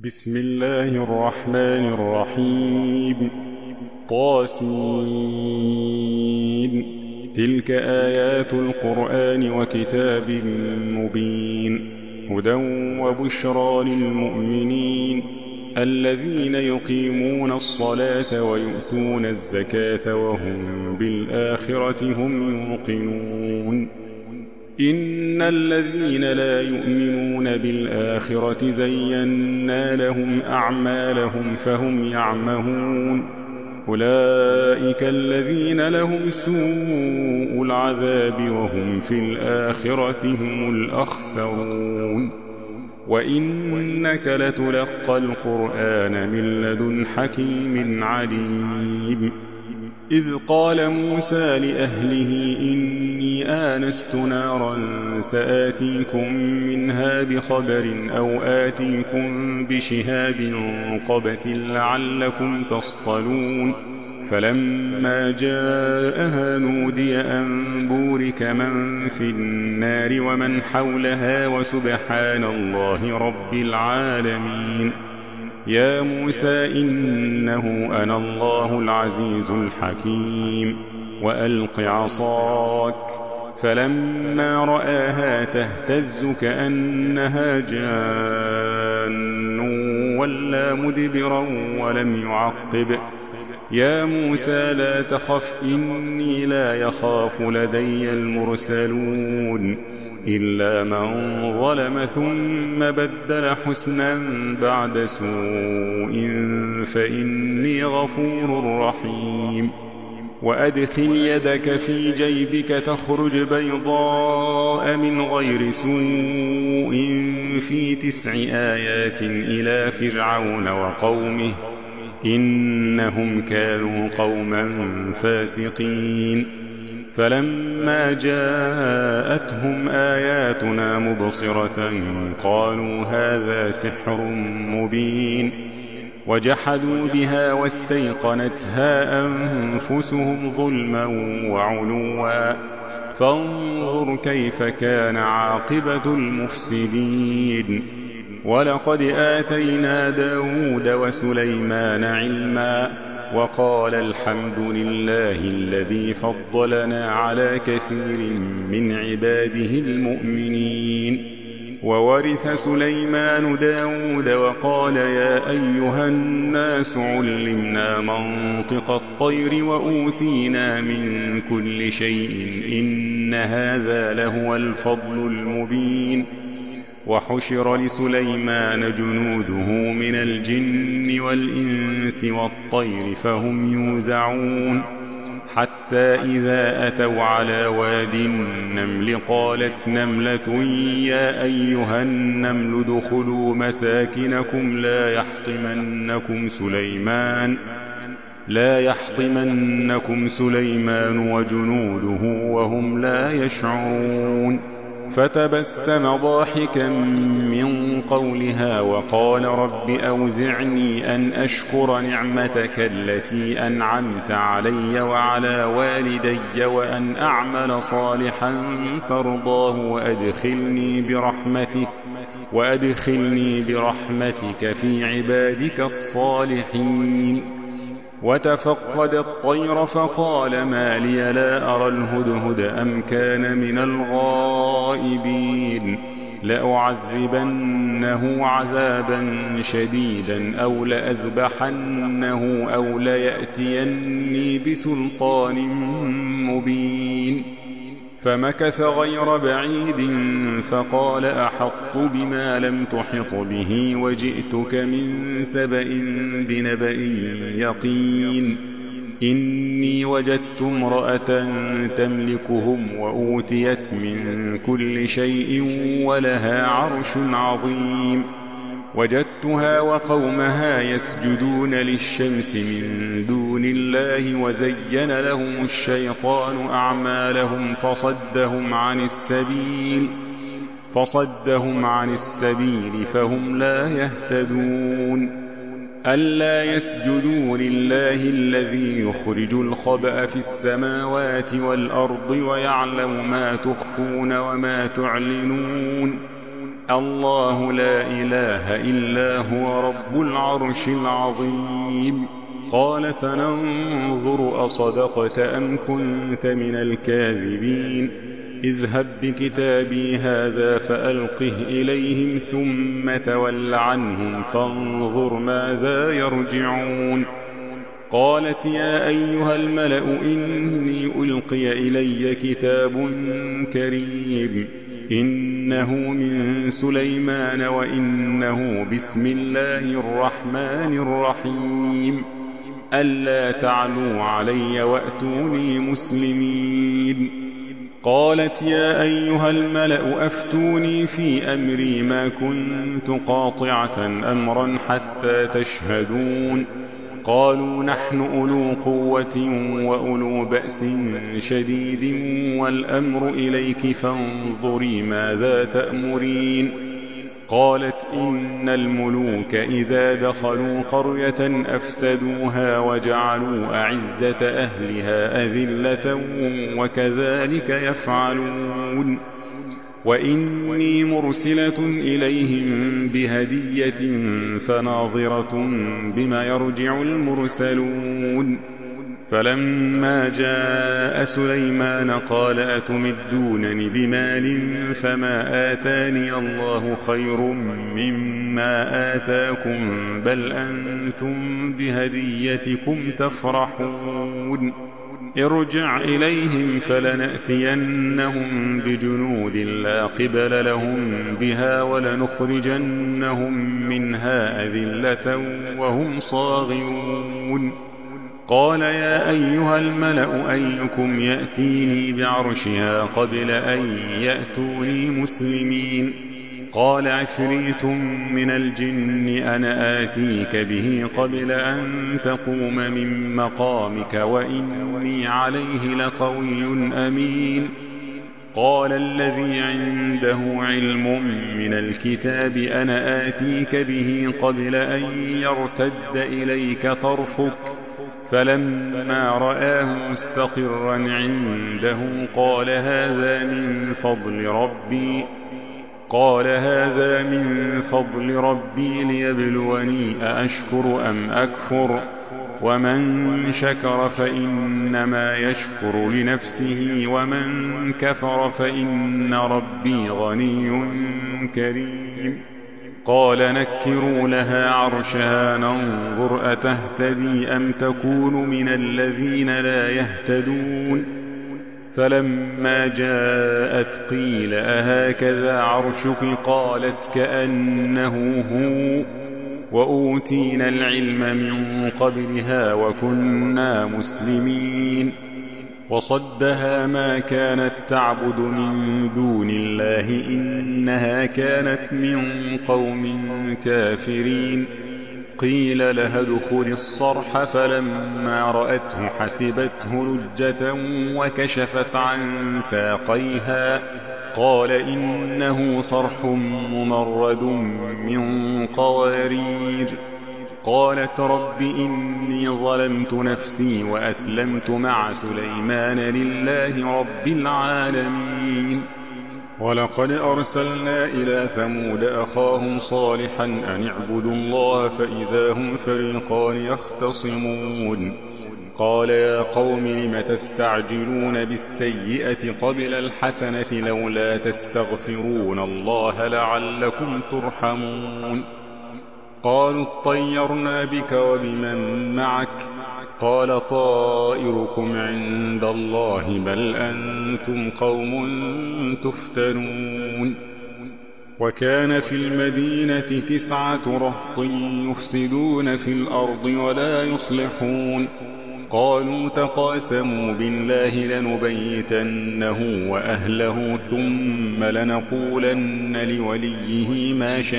بسم الله الرحمن الرحيم. طاسين. تلك آيات القرآن وكتاب مبين، هدى وبشرى للمؤمنين الذين يقيمون الصلاة ويؤتون الزكاة وهم بالآخرة هم يوقنون. إن الذين لا يؤمنون بالآخرة زينا لهم أعمالهم فهم يعمهون. أولئك الذين لهم سوء العذاب وهم في الآخرة هم الأخسرون. وإنك لتلقى القرآن من لدن حكيم عليم. إذ قال موسى لأهله إني آنست نارا سآتيكم منها بخبر أو آتيكم بشهاب قبس لعلكم تصطلون. فلما جاءها نودي أن بورك من في النار ومن حولها وسبحان الله رب العالمين. يا موسى إنه أنا الله العزيز الحكيم. وألق عصاك. فلما رآها تهتز كأنها جان ولا مدبرا ولم يعقب. يا موسى لا تخف إني لا يخاف لدي المرسلون إلا من ظلم ثم بدل حسنا بعد سوء فإني غفور رحيم. وأدخل يدك في جيبك تخرج بيضاء من غير سوء في 9 آيات إلى فرعون وقومه إنهم كانوا قوما فاسقين. فلما جاءتهم آياتنا مبصرة قالوا هذا سحر مبين. وجحدوا بها واستيقنتها أنفسهم ظلما وعلوا فانظر كيف كان عاقبة المفسدين. ولقد آتينا داود وسليمان علما وقال الحمد لله الذي فضلنا على كثير من عباده المؤمنين. وورث سليمان داود وقال يا أيها الناس علمنا منطق الطير وأوتينا من كل شيء إن هذا لهو الفضل المبين. وحشر لسليمان جنوده من الجن والإنس والطير فهم يوزعون. حتى إذا أتوا على واد النمل قالت نملة يا أيها النمل ادخلوا مساكنكم لا يحطمنكم سليمان وجنوده وهم لا يشعرون. فتبسم ضاحكا من قولها وقال رب أوزعني أن أشكر نعمتك التي أنعمت علي وعلى والدي وأن أعمل صالحا ترضاه وأدخلني برحمتك في عبادك الصالحين. وتفقد الطير فقال ما لي لا أرى الهدهد أم كان من الغائبين. لأعذبنه عذابا شديدا أو لأذبحنه أو ليأتيني بسلطان مبين. فمكث غير بعيد فقال أحطت بما لم تحط به وجئتك من سبأ بنبأ يقين. إني وجدت امرأة تملكهم وأوتيت من كل شيء ولها عرش عظيم. وجدتها وقومها يسجدون للشمس من دون الله وزين لهم الشيطان أعمالهم فصدهم عن السبيل فهم لا يهتدون. ألا يسجدوا لله الذي يخرج الخبأ في السماوات والأرض ويعلم ما تخفون وما تعلنون. الله لا إله إلا هو رب العرش العظيم. قال سننظر أصدقت أم كنت من الكاذبين. اذهب بكتابي هذا فألقه إليهم ثم تول عنهم فانظر ماذا يرجعون. قالت يا أيها الملأ إني ألقي إلي كتاب كريم إنه من سليمان وإنه بسم الله الرحمن الرحيم ألا تعلوا علي وأتوني مسلمين. قالت يا أيها الملأ أفتوني في أمري ما كنت قاطعة أمرا حتى تشهدون. قالوا نحن أولو قوة وأولو بأس شديد والأمر إليك فانظري ماذا تأمرين. قالت إن الملوك إذا دخلوا قرية أفسدوها وجعلوا أعزة أهلها أذلة وكذلك يفعلون. وإني مرسلة إليهم بهدية فناظرة بما يرجع المرسلون. فلما جاء سليمان قال أتمدونني بمال فما آتاني الله خير مما آتاكم بل أنتم بهديتكم تفرحون. ارجع إليهم فلنأتينهم بجنود لا قبل لهم بها ولنخرجنهم منها أذلة وهم صاغرون. قال يا أيها الملأ أيكم يأتيني بعرشها قبل أن يأتوني مسلمين. قال عفريت من الجن أنا آتيك به قبل أن تقوم من مقامك وإني عليه لقوي أمين. قال الذي عنده علم من الكتاب أنا آتيك به قبل أن يرتد إليك طرفك فلما رآه مستقرا عنده قال هذا من فضل ربي ليبلوني أأشكر أم أكفر ومن شكر فإنما يشكر لنفسه ومن كفر فإن ربي غني كريم. قال نكروا لها عرشها ننظر أتهتدي أم تكون من الذين لا يهتدون. فلما جاءت قيل أهكذا عرشك قالت كأنه هو وأوتينا العلم من قبلها وكنا مسلمين. وصدها ما كانت تعبد من دون الله إنها كانت من قوم كافرين. قيل لها ادخل الصرح فلما رأته حسبته لجة وكشفت عن ساقيها قال إنه صرح ممرد من قوارير. قالت رب إني ظلمت نفسي وأسلمت مع سليمان لله رب العالمين. ولقد أرسلنا إلى ثمود أخاهم صالحا أن اعبدوا الله فإذا هم فريقان يختصمون. قال يا قوم لم تستعجلون بالسيئة قبل الحسنة لولا تستغفرون الله لعلكم ترحمون. قالوا اطيرنا بك وبمن معك قال طائركم عند الله بل أنتم قوم تفتنون. وكان في المدينة 9 رهط يفسدون في الأرض ولا يصلحون. قالوا تقاسموا بالله لنبيتنه وأهله ثم لنقولن لوليه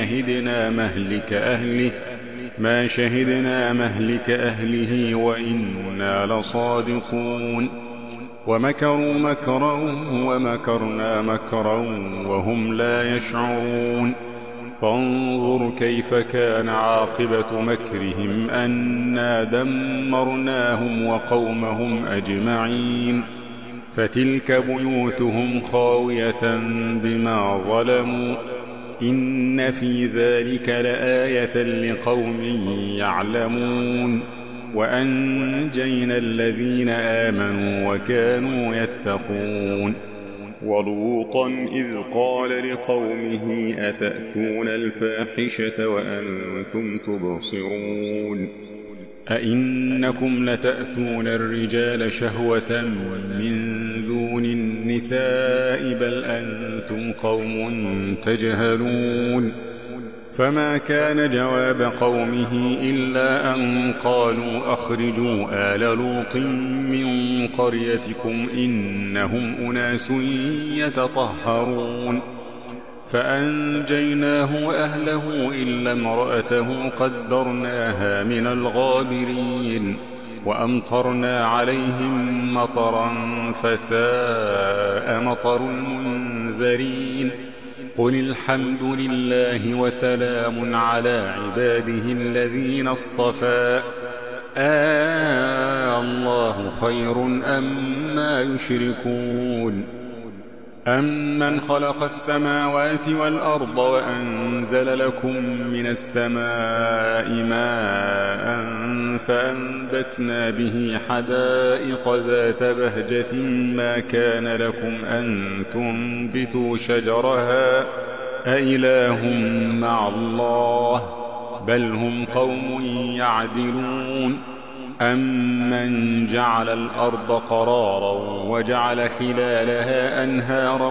ما شهدنا مهلك أهله وإنا لصادقون. ومكروا مكرا ومكرنا مكرا وهم لا يشعرون. فانظر كيف كان عاقبة مكرهم أنا دمرناهم وقومهم أجمعين. فتلك بيوتهم خاوية بما ظلموا إن في ذلك لآية لقوم يعلمون وأنجينا الذين آمنوا وكانوا يتقون ولوطا إذ قال لقومه أتأتون الفاحشة وأنتم تبصرون أئنكم لتأتون الرجال شهوة من دون النساء بل أنتم قوم تجهلون فما كان جواب قومه إلا أن قالوا أخرجوا آل لوط من قريتكم إنهم أناس يتطهرون فأنجيناه وأهله إلا امرأته قدرناها من الغابرين وأمطرنا عليهم مطرا فساء مطر المنذرين قل الحمد لله وسلام على عباده الذين اصطفى الله خير أما يشركون أمن خلق السماوات والأرض وأنزل لكم من السماء ماء فأنبتنا به حدائق ذات بهجة ما كان لكم أن تنبتوا شجرها أإله مع الله بل هم قوم يعدلون أمن جعل الأرض قرارا وجعل خلالها أنهارا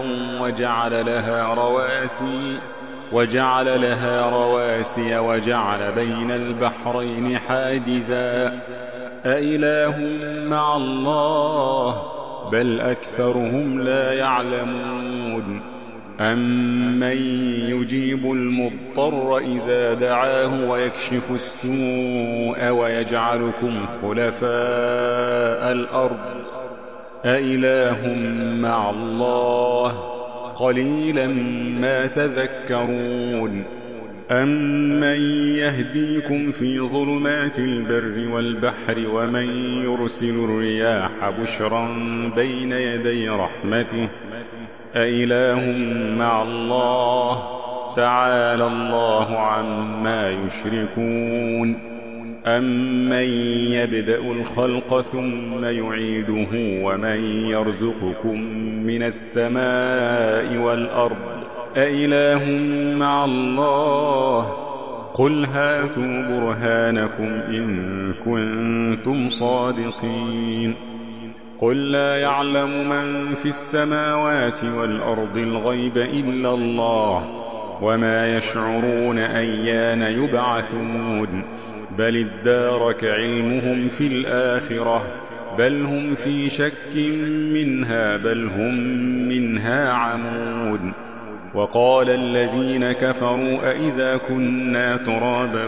وجعل لها رواسي وجعل بين البحرين حاجزا أإله مع الله بل أكثرهم لا يعلمون أمن يجيب المضطر إذا دعاه ويكشف السوء ويجعلكم خلفاء الأرض أإله مع الله قليلا ما تذكرون أمن يهديكم في ظلمات البر والبحر ومن يرسل الرياح بشرا بين يدي رحمته أإله مع الله تعالى الله عما يشركون أمن يبدأ الخلق ثم يعيده ومن يرزقكم من السماء والأرض أإله مع الله قل هاتوا برهانكم إن كنتم صادقين قل لا يعلم من في السماوات والأرض الغيب إلا الله وما يشعرون أيان يبعثون بل ادارك علمهم في الآخرة بل هم في شك منها بل هم منها عمون وقال الذين كفروا أئذا كنا ترابا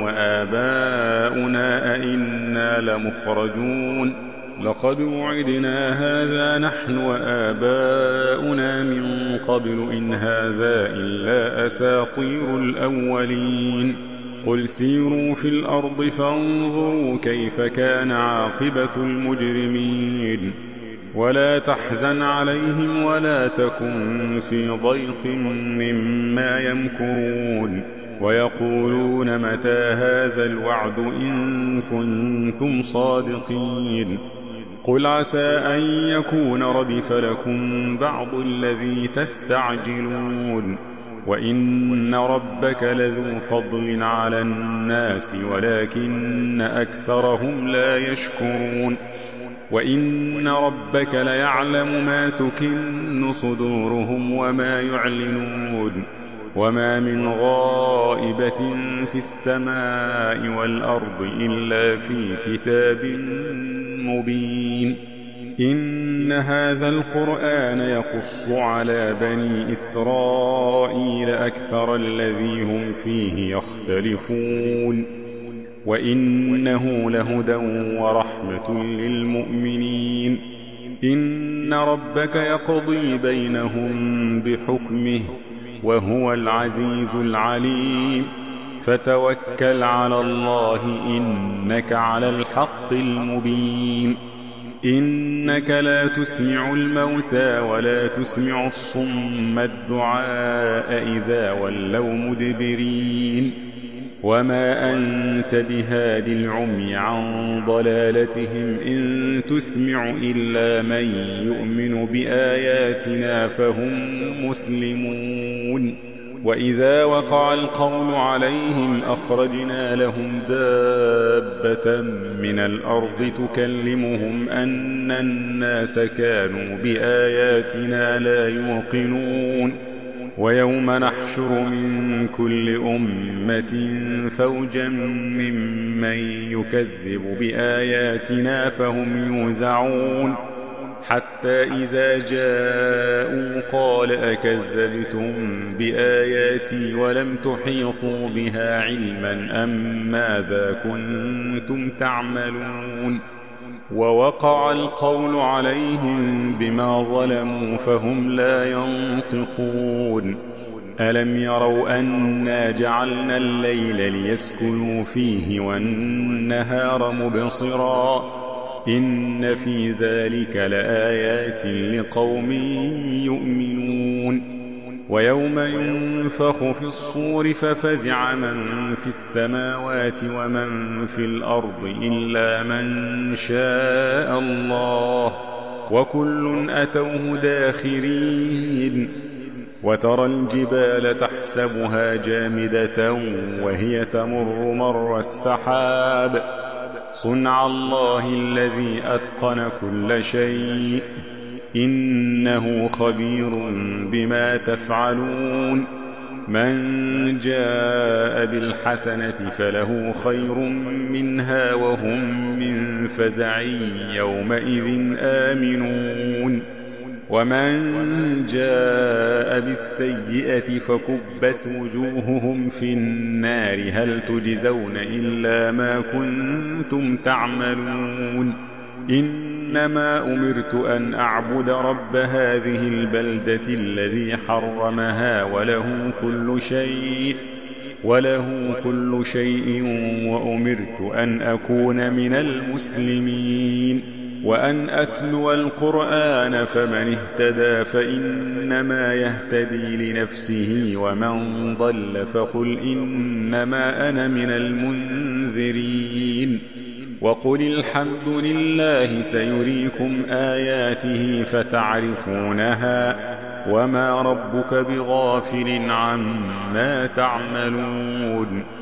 وآباؤنا أئنا لمخرجون لقد وعدنا هذا نحن وآباؤنا من قبل إن هذا إلا أساطير الأولين قل سيروا في الأرض فانظروا كيف كان عاقبة المجرمين ولا تحزن عليهم ولا تكن في ضيق مما يمكرون ويقولون متى هذا الوعد إن كنتم صادقين قل عسى أن يكون ردف لكم بعض الذي تستعجلون وإن ربك لذو فضل على الناس ولكن أكثرهم لا يشكرون وإن ربك ليعلم ما تكن صدورهم وما يعلنون وما من غائبة في السماء والأرض إلا في كتاب مبين إن هذا القرآن يقص على بني إسرائيل أكثر الذي هم فيه يختلفون وإنه لهدى ورحمة للمؤمنين إن ربك يقضي بينهم بحكمه وهو العزيز العليم فتوكل على الله إنك على الحق المبين إنك لا تسمع الموتى ولا تسمع الصم الدعاء إذا ولوا مدبرين وما أنت بهاد العمي عن ضلالتهم إن تسمع إلا من يؤمن بآياتنا فهم مسلمون وإذا وقع القول عليهم أخرجنا لهم دابة من الأرض تكلمهم أن الناس كانوا بآياتنا لا يوقنون ويوم نحشر من كل أمة فوجا ممن يكذب بآياتنا فهم يوزعون حتى إذا جاءوا قال أكذبتم بآياتي ولم تحيطوا بها علما أم ماذا كنتم تعملون ووقع القول عليهم بما ظلموا فهم لا ينطقون ألم يروا أنا جعلنا الليل ليسكنوا فيه والنهار مبصرا إن في ذلك لآيات لقوم يؤمنون ويوم ينفخ في الصور ففزع من في السماوات ومن في الأرض إلا من شاء الله وكل أتوه داخرين وترى الجبال تحسبها جامدة وهي تمر مر السحاب صنع الله الذي أتقن كل شيء إنه خبير بما تفعلون من جاء بالحسنة فله خير منها وهم من فزع يومئذ آمنون ومن جاء بالسيئة فكبت وجوههم في النار هل تجزون إلا ما كنتم تعملون إنما أمرت أن أعبد رب هذه البلدة الذي حرمها وله كل شيء وأمرت أن أكون من المسلمين وأن أتلو القرآن فمن اهتدى فإنما يهتدي لنفسه ومن ضل فقل إنما أنا من المنذرين وقل الحمد لله سيريكم آياته فتعرفونها وما ربك بغافل عما تعملون